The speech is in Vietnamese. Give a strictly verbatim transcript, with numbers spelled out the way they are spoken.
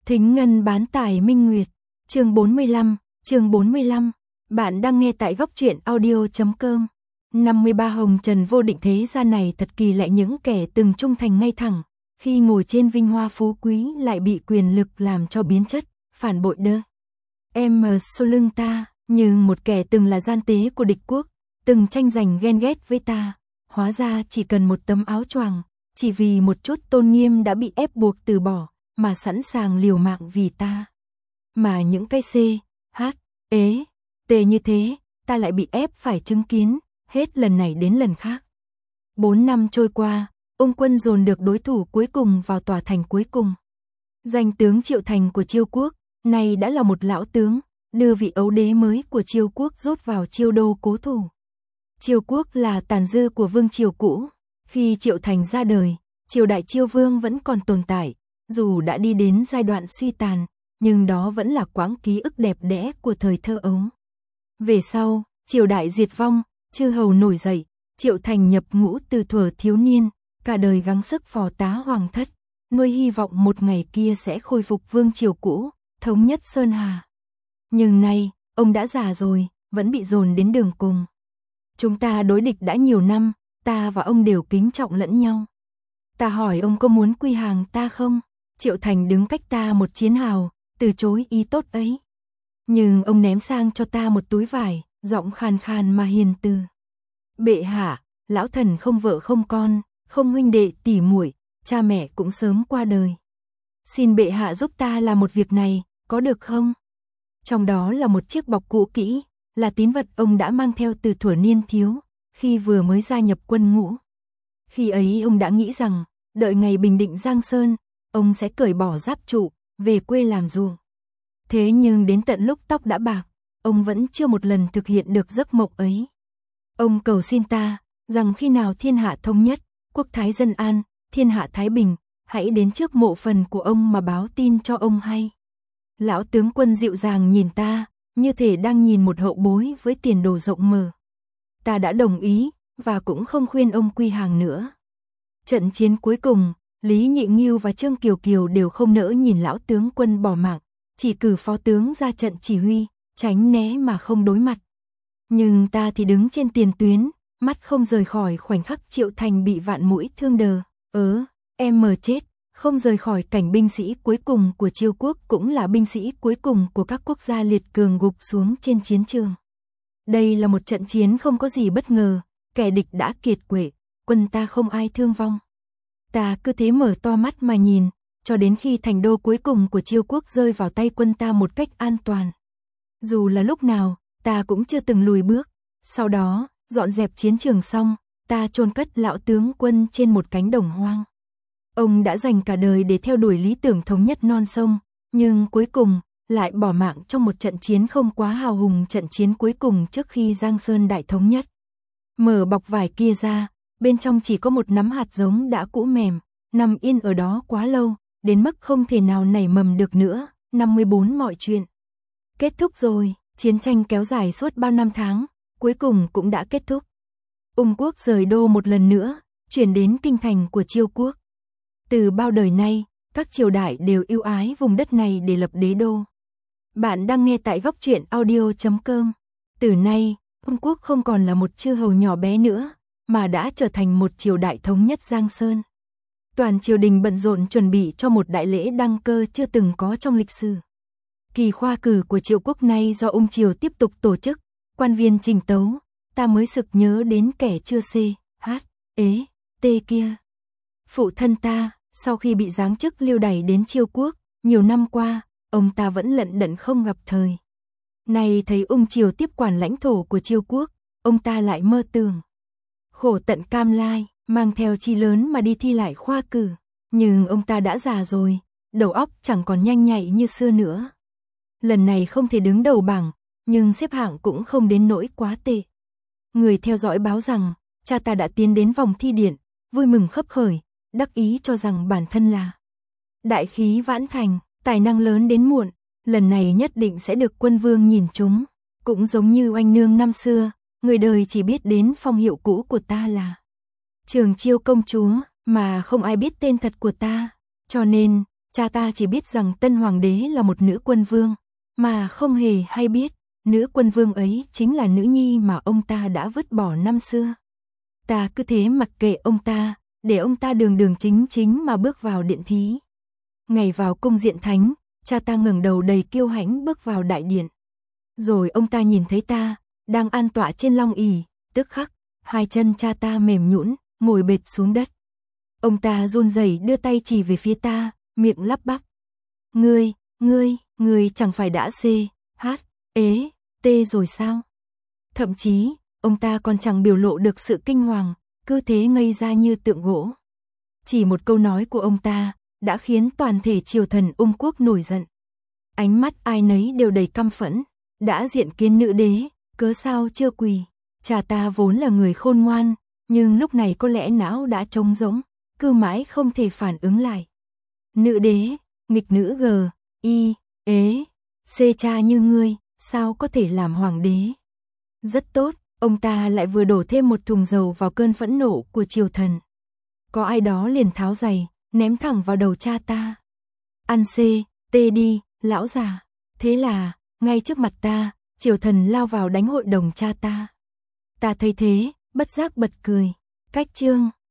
Thính Ngân bán tài Minh Nguyệt, chương bốn mươi lăm, chương bốn mươi lăm. Bạn đang nghe tại góc truyện audio chấm com. năm mươi ba Hồng Trần vô định thế gian này thật kỳ lạ, những kẻ từng trung thành ngay thẳng, khi ngồi trên vinh hoa phú quý lại bị quyền lực làm cho biến chất, phản bội đơ. Em ở sau lưng ta, như một kẻ từng là gian tế của địch quốc, từng tranh giành ghen ghét với ta, hóa ra chỉ cần một tấm áo choàng, chỉ vì một chút tôn nghiêm đã bị ép buộc từ bỏ, mà sẵn sàng liều mạng vì ta. Mà những cái C, H, ế, T như thế, ta lại bị ép phải chứng kiến, hết lần này đến lần khác. Bốn năm trôi qua, Ung Quân dồn được đối thủ cuối cùng vào tòa thành cuối cùng. Danh tướng Triệu Thành của Chiêu Quốc, này đã là một lão tướng, đưa vị ấu đế mới của Chiêu Quốc rút vào Chiêu đô cố thủ. Chiêu Quốc là tàn dư của vương triều cũ, khi Triệu Thành ra đời, triều đại Chiêu Vương vẫn còn tồn tại, dù đã đi đến giai đoạn suy tàn, nhưng đó vẫn là quãng ký ức đẹp đẽ của thời thơ ấu. Về sau, triều đại diệt vong, chư hầu nổi dậy, Triệu Thành nhập ngũ từ thuở thiếu niên, cả đời gắng sức phò tá hoàng thất, nuôi hy vọng một ngày kia sẽ khôi phục vương triều cũ, thống nhất Sơn Hà. Nhưng nay, ông đã già rồi, vẫn bị dồn đến đường cùng. Chúng ta đối địch đã nhiều năm, ta và ông đều kính trọng lẫn nhau. Ta hỏi ông có muốn quy hàng ta không? Triệu Thành đứng cách ta một chiến hào, từ chối ý tốt ấy. Nhưng ông ném sang cho ta một túi vải, giọng khàn khàn mà hiền từ. Bệ hạ, lão thần không vợ không con, không huynh đệ tỉ muội, cha mẹ cũng sớm qua đời. Xin bệ hạ giúp ta làm một việc này, có được không? Trong đó là một chiếc bọc cũ kỹ, là tín vật ông đã mang theo từ thuở niên thiếu, khi vừa mới gia nhập quân ngũ. Khi ấy ông đã nghĩ rằng, đợi ngày bình định Giang Sơn, ông sẽ cởi bỏ giáp trụ, về quê làm ruộng. Thế nhưng đến tận lúc tóc đã bạc, ông vẫn chưa một lần thực hiện được giấc mộng ấy. Ông cầu xin ta, rằng khi nào thiên hạ thống nhất, quốc thái dân an, thiên hạ thái bình, hãy đến trước mộ phần của ông mà báo tin cho ông hay. Lão tướng quân dịu dàng nhìn ta, như thể đang nhìn một hậu bối với tiền đồ rộng mở. Ta đã đồng ý, và cũng không khuyên ông quy hàng nữa. Trận chiến cuối cùng, Lý Nhị Nghiêu và Trương Kiều Kiều đều không nỡ nhìn lão tướng quân bỏ mạng, chỉ cử phó tướng ra trận chỉ huy, tránh né mà không đối mặt. Nhưng ta thì đứng trên tiền tuyến, mắt không rời khỏi khoảnh khắc Triệu Thành bị vạn mũi thương đờ, ớ, em mờ chết, không rời khỏi cảnh binh sĩ cuối cùng của Chiêu Quốc cũng là binh sĩ cuối cùng của các quốc gia liệt cường gục xuống trên chiến trường. Đây là một trận chiến không có gì bất ngờ, kẻ địch đã kiệt quệ, quân ta không ai thương vong. Ta cứ thế mở to mắt mà nhìn, cho đến khi thành đô cuối cùng của Chiêu Quốc rơi vào tay quân ta một cách an toàn. Dù là lúc nào, ta cũng chưa từng lùi bước. Sau đó, dọn dẹp chiến trường xong, ta chôn cất lão tướng quân trên một cánh đồng hoang. Ông đã dành cả đời để theo đuổi lý tưởng thống nhất non sông, nhưng cuối cùng, lại bỏ mạng trong một trận chiến không quá hào hùng, trận chiến cuối cùng trước khi Giang Sơn đại thống nhất. Mở bọc vải kia ra, bên trong chỉ có một nắm hạt giống đã cũ mềm, nằm yên ở đó quá lâu, đến mức không thể nào nảy mầm được nữa. năm mươi bốn Mọi chuyện kết thúc rồi, chiến tranh kéo dài suốt bao năm tháng, cuối cùng cũng đã kết thúc. Ung quốc rời đô một lần nữa, chuyển đến kinh thành của Chiêu Quốc. Từ bao đời nay, các triều đại đều ưu ái vùng đất này để lập đế đô. Bạn đang nghe tại góc truyện audio chấm com. Từ nay, Ung quốc không còn là một chư hầu nhỏ bé nữa, mà đã trở thành một triều đại thống nhất Giang Sơn. Toàn triều đình bận rộn chuẩn bị cho một đại lễ đăng cơ chưa từng có trong lịch sử. Kỳ khoa cử của Chiêu Quốc nay do Ung triều tiếp tục tổ chức, quan viên trình tấu, ta mới sực nhớ đến kẻ chưa C, H, ế, T kia. Phụ thân ta, sau khi bị giáng chức lưu đày đến Chiêu Quốc, nhiều năm qua, ông ta vẫn lận đận không gặp thời. Này thấy Ung triều tiếp quản lãnh thổ của Chiêu Quốc, ông ta lại mơ tưởng. Khổ tận cam lai, mang theo chi lớn mà đi thi lại khoa cử. Nhưng ông ta đã già rồi, đầu óc chẳng còn nhanh nhạy như xưa nữa. Lần này không thể đứng đầu bảng, nhưng xếp hạng cũng không đến nỗi quá tệ. Người theo dõi báo rằng, cha ta đã tiến đến vòng thi điện, vui mừng khấp khởi, đắc ý cho rằng bản thân là đại khí vãn thành, tài năng lớn đến muộn, lần này nhất định sẽ được quân vương nhìn trúng. Cũng giống như oanh nương năm xưa, người đời chỉ biết đến phong hiệu cũ của ta là Trường Chiêu công chúa, mà không ai biết tên thật của ta. Cho nên, Cha ta chỉ biết rằng tân hoàng đế là một nữ quân vương, mà không hề hay biết, nữ quân vương ấy chính là nữ nhi mà ông ta đã vứt bỏ năm xưa. Ta cứ thế mặc kệ ông ta, để ông ta đường đường chính chính mà bước vào điện thí. Ngày vào cung diện thánh, cha ta ngẩng đầu đầy kiêu hãnh bước vào đại điện. Rồi ông ta nhìn thấy ta, đang an tọa trên long ỷ, tức khắc, hai chân cha ta mềm nhũn, ngồi bệt xuống đất. Ông ta run rẩy đưa tay chỉ về phía ta, miệng lắp bắp. Ngươi, ngươi, ngươi chẳng phải đã C, H, ế, T rồi sao? Thậm chí, ông ta còn chẳng biểu lộ được sự kinh hoàng, cứ thế ngây ra như tượng gỗ. Chỉ một câu nói của ông ta, đã khiến toàn thể triều thần Ung quốc nổi giận. Ánh mắt ai nấy đều đầy căm phẫn, đã diện kiến nữ đế, cớ sao chưa quỳ. Cha ta vốn là người khôn ngoan, nhưng lúc này có lẽ não đã trống rỗng, cứ mãi không thể phản ứng lại. Nữ đế, nghịch nữ G, I, ế, C cha như ngươi, sao có thể làm hoàng đế? Rất tốt, ông ta lại vừa đổ thêm một thùng dầu vào cơn phẫn nộ của triều thần. Có ai đó liền tháo giày, ném thẳng vào đầu cha ta. Ăn C, T đi, lão già. Thế là, ngay trước mặt ta, triều thần lao vào đánh hội đồng cha ta. Ta thấy thế, bất giác bật cười. Cách chương